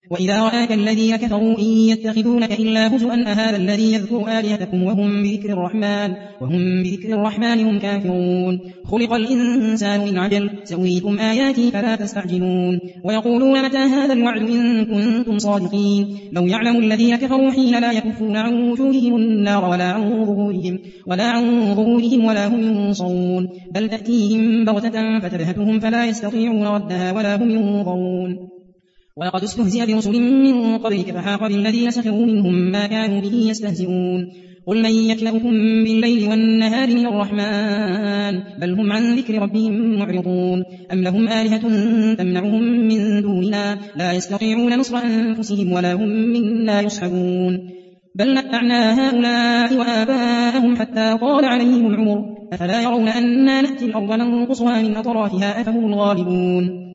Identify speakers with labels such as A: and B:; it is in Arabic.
A: وإذا رآك الذين كفروا إن يتخذونك إلا هزوا أهذا الذي يذكر آلهتكم وهم بذكر الرحمن هم كافرون خلق الإنسان من عجل سأريكم آياتي فلا تستعجلون ويقولون متى هذا الوعد إن كنتم صادقين لو يعلم الذين كفروا حين لا يكفون عن وجوههم النار ولا عن ظهورهم ولا هم ينصرون بل تأتيهم بغتة فتبهتهم فلا يستطيعون ردها ولا هم ينظرون ولقد استهزئ برسل من قبلك فحاق بالذين سخروا منهم ما كانوا به يستهزئون قل من يكلؤكم بالليل والنهار من الرحمن بل هم عن ذكر ربهم معرضون أم لهم آلهة تمنعهم من دوننا لا يستطيعون نصر أنفسهم ولا هم منا يصحبون بل متعنا هؤلاء وآباءهم حتى طال عليهم العمر أفلا يرون أنا نأتي الأرض ننقصها من أطرافها أفهم الغالبون